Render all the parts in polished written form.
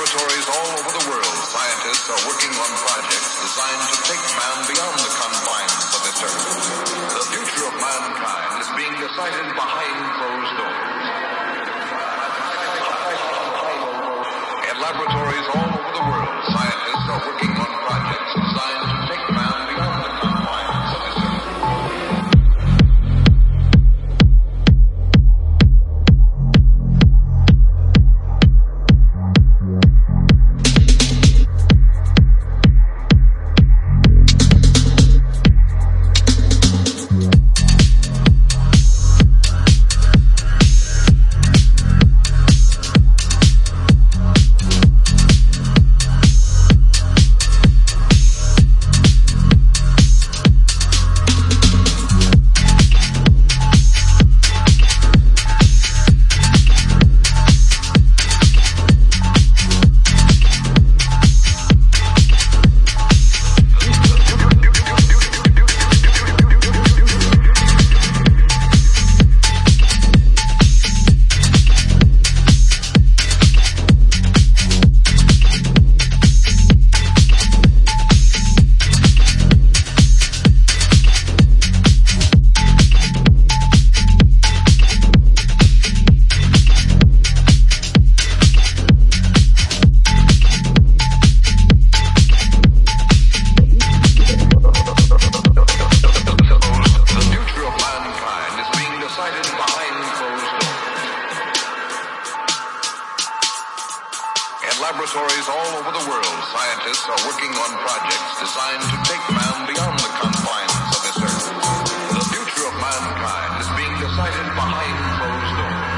laboratories all over the world, scientists are working on projects designed to take man beyond the confines of this earth. The future of mankind is being decided behind closed doors. In laboratories all over the world, scientists are working on projects designed to take man beyond the confines of this earth. Laboratories all over the world, scientists are working on projects designed to take man beyond the confines of this earth. The future of mankind is being decided behind closed doors.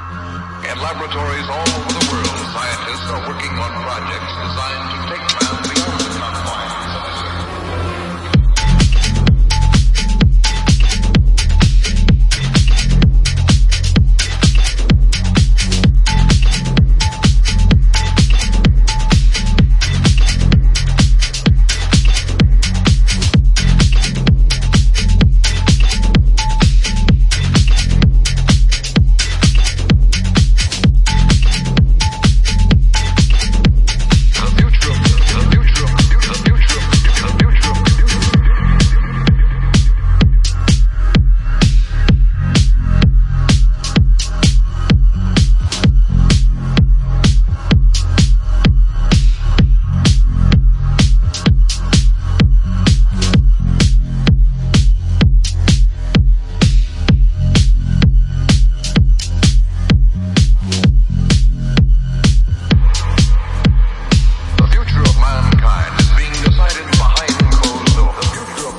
In laboratories all over the world, scientists are working on projects designed to take man